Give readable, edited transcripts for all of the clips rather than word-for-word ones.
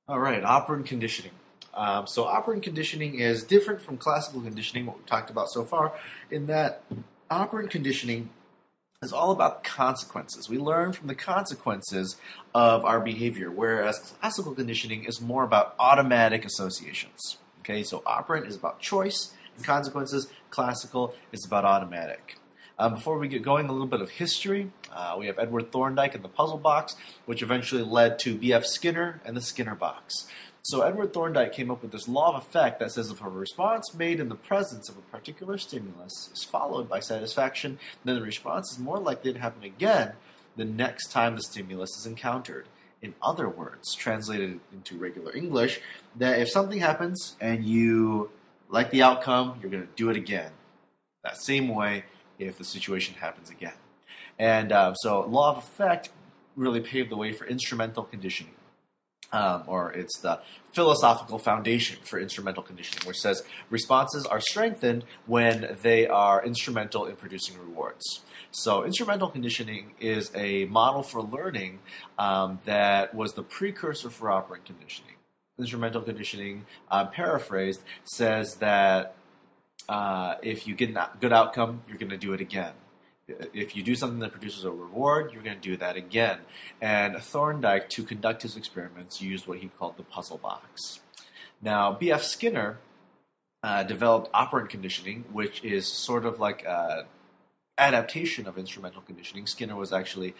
All right, operant conditioning. So operant conditioning is different from classical conditioning, what we've talked about so far, in that operant conditioning is all about consequences. We learn from the consequences of our behavior, whereas classical conditioning is more about automatic associations. Okay, so operant is about choice and consequences. Classical is about automatic. Before we get going, a little bit of history. We have Edward Thorndike and the puzzle box, which eventually led to B.F. Skinner and the Skinner box. So Edward Thorndike came up with this law of effect that says if a response made in the presence of a particular stimulus is followed by satisfaction, then the response is more likely to happen again the next time the stimulus is encountered. In other words, translated into regular English, that if something happens and you like the outcome, you're going to do it again. That same way if the situation happens again. And so law of effect really paved the way for instrumental conditioning. Or it's the philosophical foundation for instrumental conditioning, which says responses are strengthened when they are instrumental in producing rewards. So instrumental conditioning is a model for learning that was the precursor for operant conditioning. Instrumental conditioning, paraphrased, says that if you get a good outcome, you're going to do it again. If you do something that produces a reward, you're going to do that again. And Thorndike, to conduct his experiments, used what he called the puzzle box. Now, B.F. Skinner developed operant conditioning, which is sort of like an adaptation of instrumental conditioning. Skinner was actually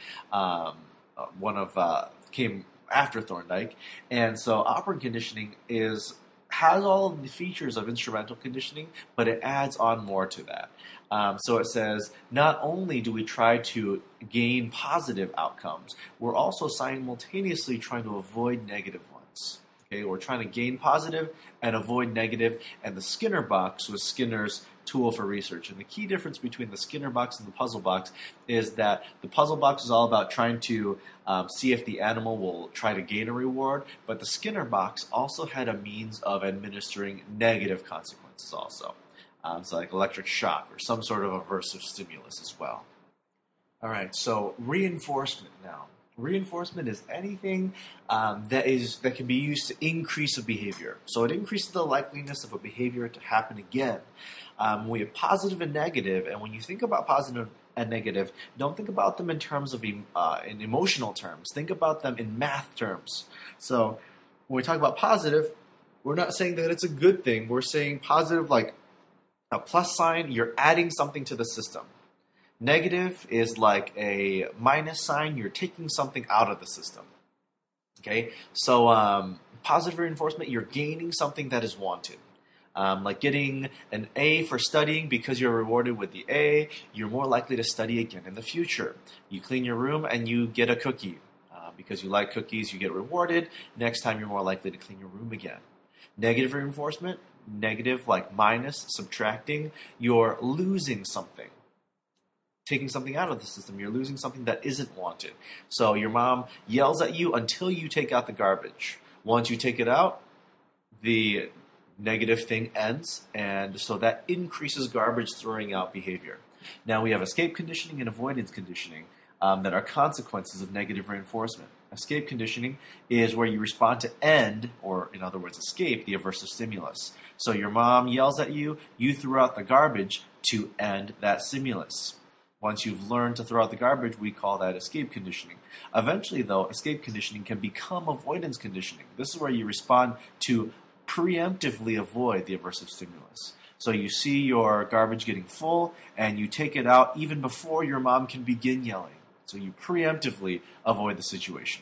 came after Thorndike. And so operant conditioning has all of the features of instrumental conditioning, but it adds on more to that. So it says, not only do we try to gain positive outcomes, we're also simultaneously trying to avoid negative ones. Okay, we're trying to gain positive and avoid negative, and the Skinner box was Skinner's tool for research. And the key difference between the Skinner box and the puzzle box is that the puzzle box is all about trying to see if the animal will try to gain a reward, but the Skinner box also had a means of administering negative consequences also. So like electric shock or some sort of aversive stimulus as well. All right, so reinforcement now. Reinforcement is anything that can be used to increase a behavior. So it increases the likeliness of a behavior to happen again. We have positive and negative, and when you think about positive and negative, don't think about them in terms of in emotional terms. Think about them in math terms. So when we talk about positive, we're not saying that it's a good thing. We're saying positive like a plus sign, you're adding something to the system. Negative is like a minus sign, you're taking something out of the system. Okay, so positive reinforcement, you're gaining something that is wanted. Like getting an A for studying because you're rewarded with the A, you're more likely to study again in the future. You clean your room and you get a cookie. Because you like cookies, you get rewarded. Next time you're more likely to clean your room again. Negative reinforcement, negative like minus, subtracting, you're losing something. Taking something out of the system, you're losing something that isn't wanted. So your mom yells at you until you take out the garbage. Once you take it out, the negative thing ends, and so that increases garbage throwing out behavior. Now we have escape conditioning and avoidance conditioning that are consequences of negative reinforcement. Escape conditioning is where you respond to end, or in other words, escape the aversive stimulus. So your mom yells at you, you threw out the garbage to end that stimulus. Once you've learned to throw out the garbage, we call that escape conditioning. Eventually, though, escape conditioning can become avoidance conditioning. This is where you respond to preemptively avoid the aversive stimulus. So you see your garbage getting full, and you take it out even before your mom can begin yelling. So you preemptively avoid the situation.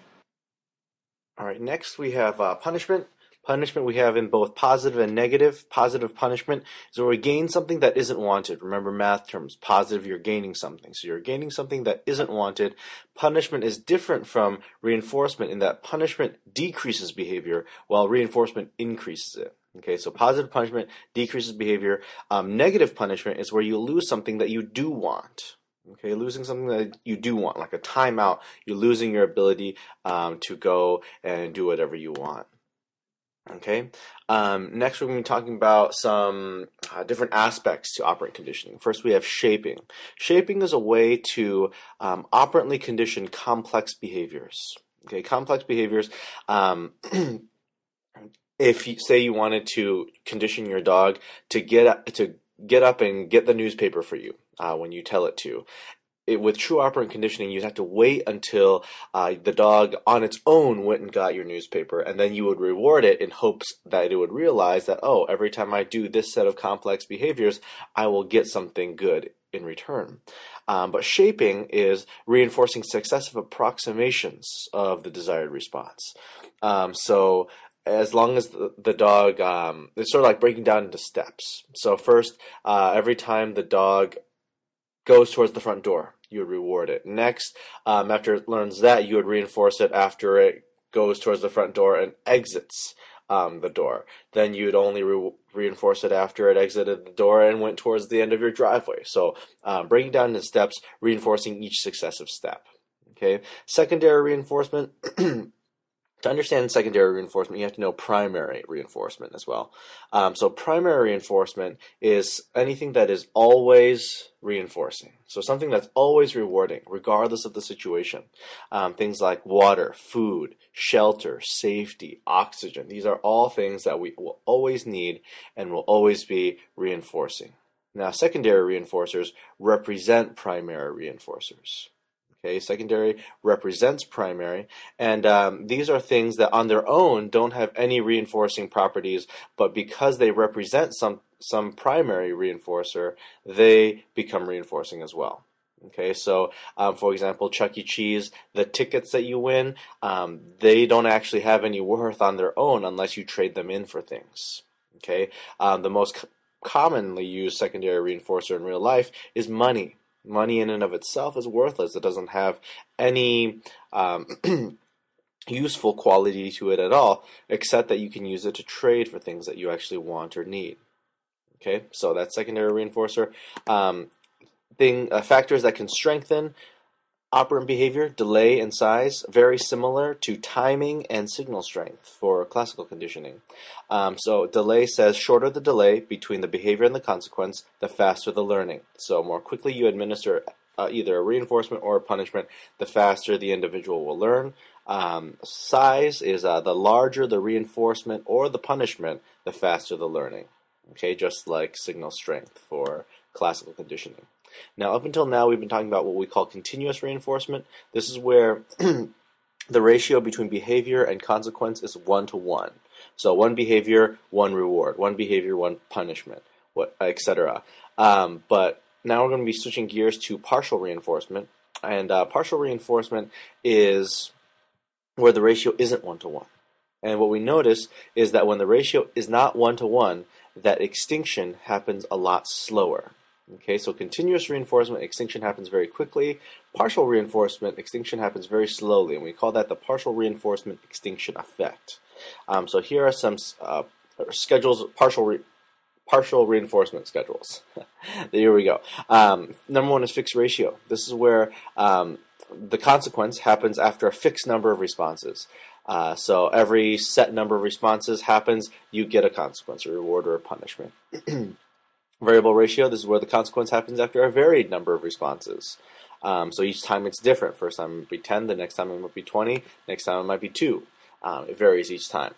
All right, next we have punishment. Punishment we have in both positive and negative. Positive punishment is where we gain something that isn't wanted. Remember math terms. Positive, you're gaining something. So you're gaining something that isn't wanted. Punishment is different from reinforcement in that punishment decreases behavior while reinforcement increases it. Okay, so positive punishment decreases behavior. Negative punishment is where you lose something that you do want. Okay, losing something that you do want, like a timeout. You're losing your ability to go and do whatever you want. Okay. Next, we're going to be talking about some different aspects to operant conditioning. First, we have shaping. Shaping is a way to operantly condition complex behaviors. Okay, complex behaviors. If you say you wanted to condition your dog to get up and get the newspaper for you when you tell it to, with true operant conditioning, you'd have to wait until the dog on its own went and got your newspaper, and then you would reward it in hopes that it would realize that, oh, every time I do this set of complex behaviors, I will get something good in return. But shaping is reinforcing successive approximations of the desired response. So as long as the dog, it's sort of like breaking down into steps. So first, every time the dog goes towards the front door, you would reward it. Next, after it learns that, you would reinforce it after it goes towards the front door and exits the door. Then you would only reinforce it after it exited the door and went towards the end of your driveway. So breaking down into steps, reinforcing each successive step. Okay, secondary reinforcement. To understand secondary reinforcement, you have to know primary reinforcement as well. So primary reinforcement is anything that is always reinforcing. So something that's always rewarding, regardless of the situation. Things like water, food, shelter, safety, oxygen. These are all things that we will always need and will always be reinforcing. Now, secondary reinforcers represent primary reinforcers. Okay, secondary represents primary, and these are things that on their own don't have any reinforcing properties, but because they represent some primary reinforcer, they become reinforcing as well. Okay, so for example, Chuck E. Cheese, the tickets that you win, they don't actually have any worth on their own unless you trade them in for things. Okay, the most commonly used secondary reinforcer in real life is money. Money in and of itself is worthless. It doesn't have any useful quality to it at all, except that you can use it to trade for things that you actually want or need. Okay, so that's secondary reinforcer. Factors that can strengthen operant behavior, delay and size, very similar to timing and signal strength for classical conditioning. So delay says shorter the delay between the behavior and the consequence, the faster the learning. So more quickly you administer either a reinforcement or a punishment, the faster the individual will learn. Size is the larger the reinforcement or the punishment, the faster the learning. Okay, just like signal strength for classical conditioning. Now, up until now, we've been talking about what we call continuous reinforcement. This is where the ratio between behavior and consequence is 1-to-1. So one behavior, one reward. One behavior, one punishment, etc. But now we're going to be switching gears to partial reinforcement. And partial reinforcement is where the ratio isn't 1-to-1. And what we notice is that when the ratio is not 1-to-1, that extinction happens a lot slower. Okay, so continuous reinforcement, extinction happens very quickly. Partial reinforcement, extinction happens very slowly, and we call that the partial reinforcement extinction effect. So here are some schedules, partial reinforcement schedules. Here we go. Number one is fixed ratio. This is where the consequence happens after a fixed number of responses. So every set number of responses happens, you get a consequence, a reward, or a punishment. Variable ratio, this is where the consequence happens after a varied number of responses. So each time it's different. First time it might be 10, the next time it might be 20, next time it might be 2. It varies each time.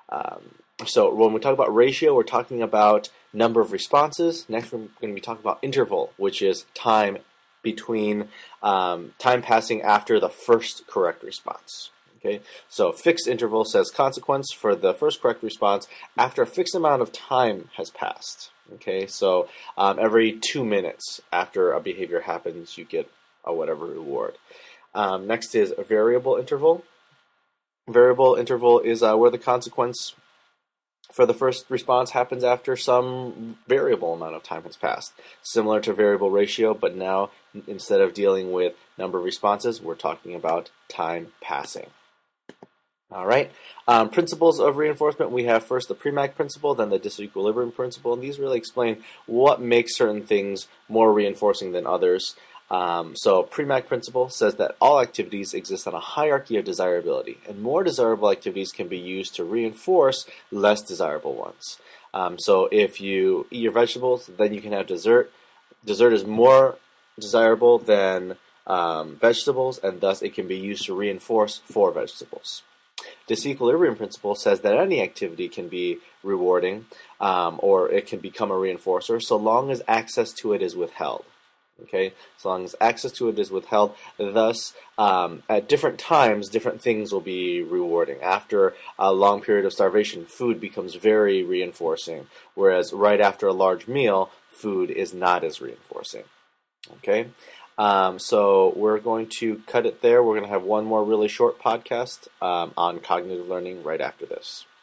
So when we talk about ratio, we're talking about number of responses. Next we're going to be talking about interval, which is time between time passing after the first correct response. Okay, so fixed interval says consequence for the first correct response after a fixed amount of time has passed. Okay, so every 2 minutes after a behavior happens, you get a whatever reward. Next is a variable interval. Variable interval is where the consequence for the first response happens after some variable amount of time has passed. Similar to variable ratio, but now instead of dealing with number of responses, we're talking about time passing. All right. Principles of reinforcement. We have first the Premack principle, then the disequilibrium principle, and these really explain what makes certain things more reinforcing than others. So Premack principle says that all activities exist on a hierarchy of desirability, and more desirable activities can be used to reinforce less desirable ones. So if you eat your vegetables, then you can have dessert. Dessert is more desirable than vegetables, and thus it can be used to reinforce for vegetables. disequilibrium principle says that any activity can be rewarding, or it can become a reinforcer, so long as access to it is withheld. Okay, so long as access to it is withheld, thus at different times, different things will be rewarding. After a long period of starvation, food becomes very reinforcing, whereas right after a large meal, food is not as reinforcing. Okay, so we're going to cut it there. We're going to have one more really short podcast on cognitive learning right after this.